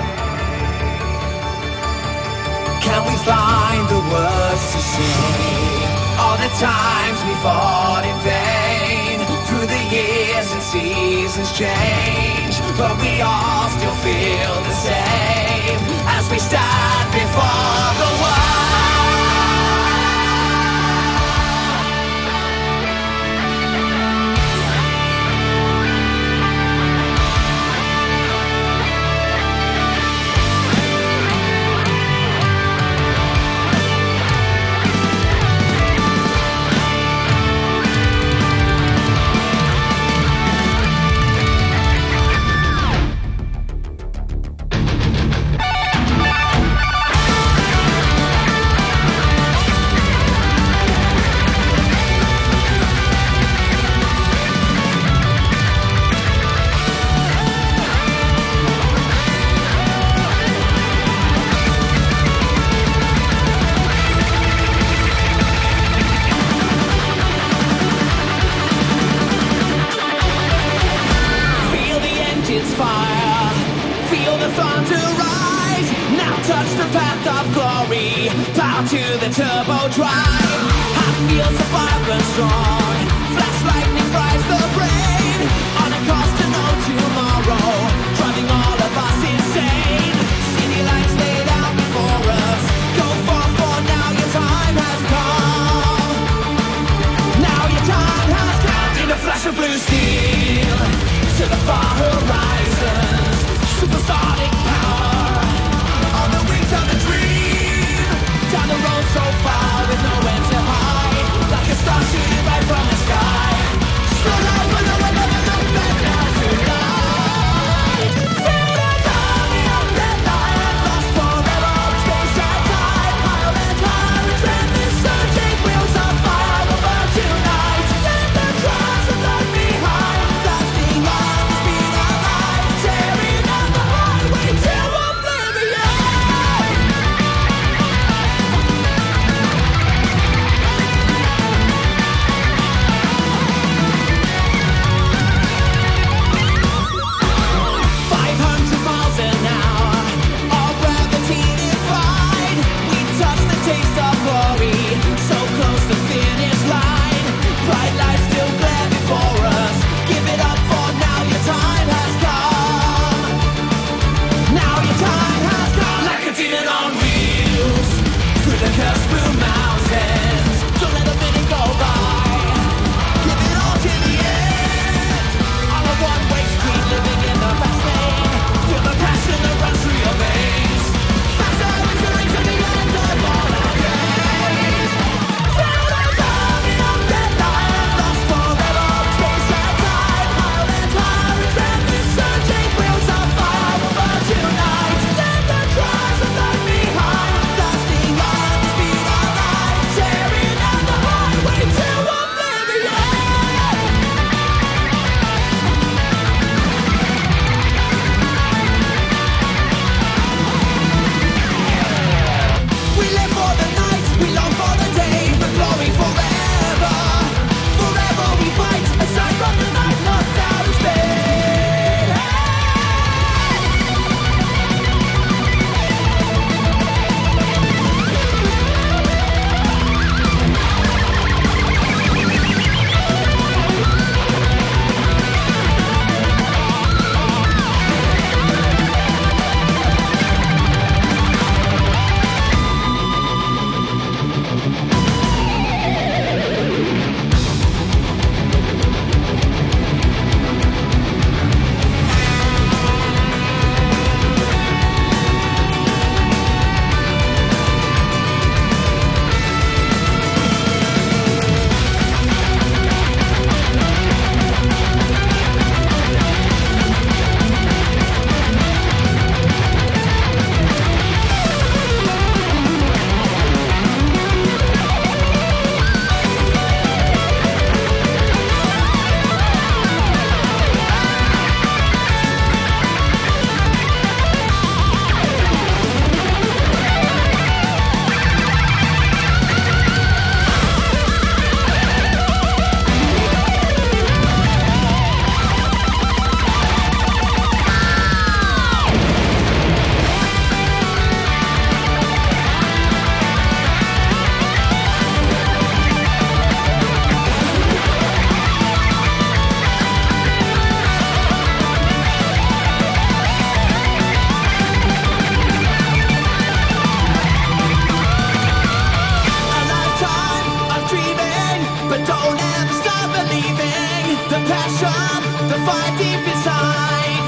Can we find the words to say all the times we fought in vain? Through the years and seasons change, but we all still feel the same as we stand before the world. turbo drive. Hot wheels of fire and strong. Flash lightning fries the brain. On a course to no tomorrow. Driving all of us insane. City lights laid out before us. Go for for now, your time has come. Now your time has come. In a flash of blue steel. To the far horizons. Supersonic power. On the wings of a dream. Down the road so far with nowhere to hide. Like a star shooting right from the sky. Strung out for the weather and look back now tonight. Feel the army of red light. Lost forever, space and time. Higher and higher, relentless surging wheels of fire over tonight. Let the trust of left behind. Blasting on the speed of light. Tearing up the highway to oblivion. five hundred miles an hour, all gravity defied. We touch the taste of glory, so close to finish line. Bright lights still glare before us. Give it up for now, your time has come. Now your time has come. Like a demon on wheels, through the cursed blue mountains. Don't let a minute go by. Give it all to the end. On a one-way street, living in the fast lane. Feel the passion that runs through your veins. Faster, whistling to the end of all our days. Feel the army of red light. Lost forever, space and time. Higher and higher, relentless surging wheels of fire over tonight. Let the trust of left behind. Blasting on the speed of light. Tearing down the highway to oblivion. We live for the night, we long for the day, the glory forever. Forever we fight, aside from the night, lost out in space. A lifetime of dreaming, but don't ever stop believing. The passion, the fight deep inside.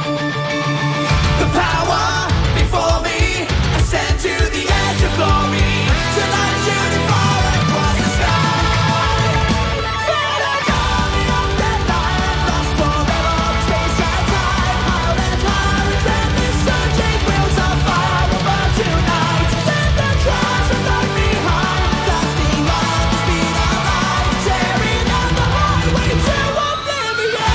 The power before me, ascend to the edge of glory. Tonight shooting far across the sky. Feel the army of red light. Lost forever, space and time. Higher and higher, relentless surging wheels of fire over tonight. Let the trust of left behind. Blasting on the speed of light. Tearing down the highway to oblivion.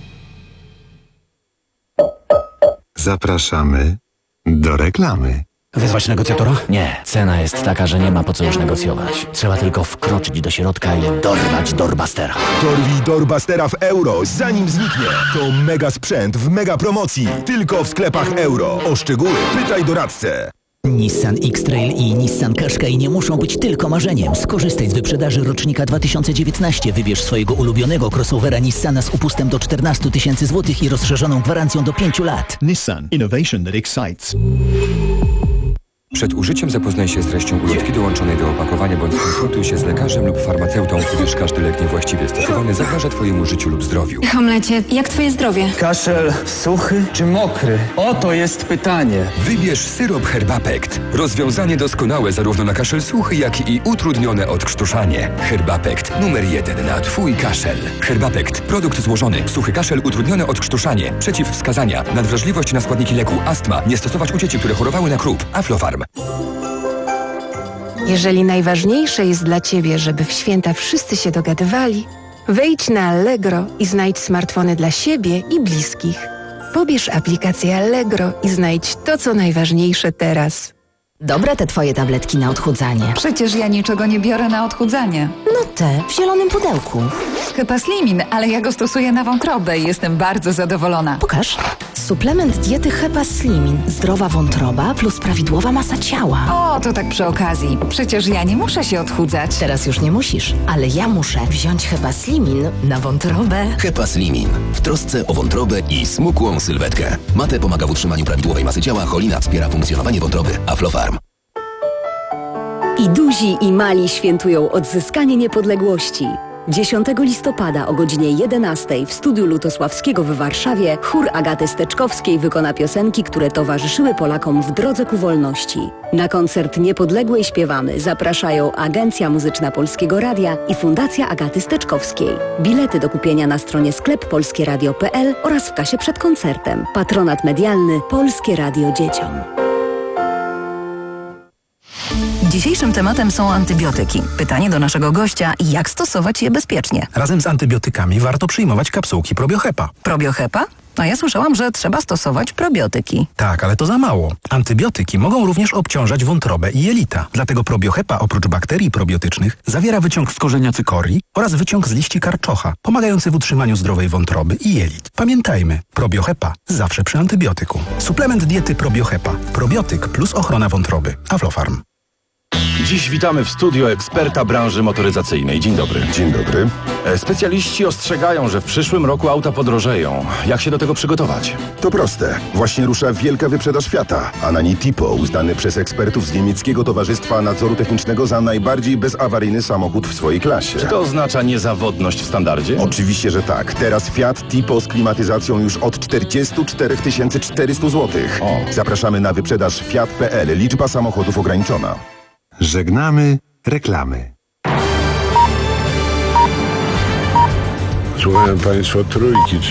Zapraszamy do reklamy. Wezwać negocjatora? Nie, cena jest taka, że nie ma po co już negocjować. Trzeba tylko wkroczyć do środka i dorwać Doorbustera. Dorwij Doorbustera w euro, zanim zniknie. To mega sprzęt w mega promocji. Tylko w sklepach euro. O szczegóły pytaj doradcę. Nissan X-Trail i Nissan Qashqai nie muszą być tylko marzeniem. Skorzystaj z wyprzedaży rocznika dwa tysiące dziewiętnastego. Wybierz swojego ulubionego crossovera Nissana z upustem do czternaście tysięcy złotych i rozszerzoną gwarancją do pięciu lat. Nissan. Innovation that excites. Przed użyciem zapoznaj się z treścią ulotki dołączonej do opakowania bądź skonsultuj się z lekarzem lub farmaceutą, gdyż każdy lek niewłaściwie stosowany zagraża Twojemu życiu lub zdrowiu. Hamlecie, jak twoje zdrowie? Kaszel suchy czy mokry? Oto jest pytanie. Wybierz syrop Herbapekt. Rozwiązanie doskonałe zarówno na kaszel suchy, jak i utrudnione odkrztuszanie. Herbapekt numer jeden na Twój kaszel. Herbapekt. Produkt złożony. Suchy kaszel, utrudnione odkrztuszanie. Przeciwwskazania. Nadwrażliwość na składniki leku. Astma. Nie stosować u dzieci, które chorowały na krób. Aflofarm. Jeżeli najważniejsze jest dla Ciebie, żeby w święta wszyscy się dogadywali, wejdź na Allegro i znajdź smartfony dla siebie i bliskich. Pobierz aplikację Allegro i znajdź to, co najważniejsze teraz. Dobre te twoje tabletki na odchudzanie. Przecież ja niczego nie biorę na odchudzanie. No te, w zielonym pudełku. Hepaslimin, ale ja go stosuję na wątrobę i jestem bardzo zadowolona. Pokaż. Suplement diety Hepaslimin. Zdrowa wątroba plus prawidłowa masa ciała. O, to tak przy okazji. Przecież ja nie muszę się odchudzać. Teraz już nie musisz, ale ja muszę wziąć Hepaslimin na wątrobę. Hepaslimin. W trosce o wątrobę i smukłą sylwetkę. Mate pomaga w utrzymaniu prawidłowej masy ciała, cholina wspiera funkcjonowanie wątroby. Aflofarm. I duzi, i mali świętują odzyskanie niepodległości. dziesiątego listopada o godzinie jedenastej w studiu Lutosławskiego w Warszawie chór Agaty Steczkowskiej wykona piosenki, które towarzyszyły Polakom w drodze ku wolności. Na koncert Niepodległej śpiewamy zapraszają Agencja Muzyczna Polskiego Radia i Fundacja Agaty Steczkowskiej. Bilety do kupienia na stronie sklep polskieradio kropka p l oraz w kasie przed koncertem. Patronat medialny Polskie Radio Dzieciom. Dzisiejszym tematem są antybiotyki. Pytanie do naszego gościa, jak stosować je bezpiecznie? Razem z antybiotykami warto przyjmować kapsułki Probiohepa. Probiohepa? A ja słyszałam, że trzeba stosować probiotyki. Tak, ale to za mało. Antybiotyki mogą również obciążać wątrobę i jelita. Dlatego Probiohepa oprócz bakterii probiotycznych zawiera wyciąg z korzenia cykorii oraz wyciąg z liści karczocha, pomagający w utrzymaniu zdrowej wątroby i jelit. Pamiętajmy, Probiohepa zawsze przy antybiotyku. Suplement diety Probiohepa. Probiotyk plus ochrona wątroby. Aflofarm. Dziś witamy w studio eksperta branży motoryzacyjnej. Dzień dobry. Dzień dobry. Specjaliści ostrzegają, że w przyszłym roku auta podrożeją. Jak się do tego przygotować? To proste. Właśnie rusza wielka wyprzedaż Fiata, a na niej Tipo, uznany przez ekspertów z niemieckiego Towarzystwa Nadzoru Technicznego za najbardziej bezawaryjny samochód w swojej klasie. Czy to oznacza niezawodność w standardzie? Oczywiście, że tak. Teraz Fiat Tipo z klimatyzacją już od czterdzieści cztery tysiące czterysta złotych. O. Zapraszamy na wyprzedaż Fiat kropka p l. Liczba samochodów ograniczona. Żegnamy reklamy. Słuchają Państwo Trójki.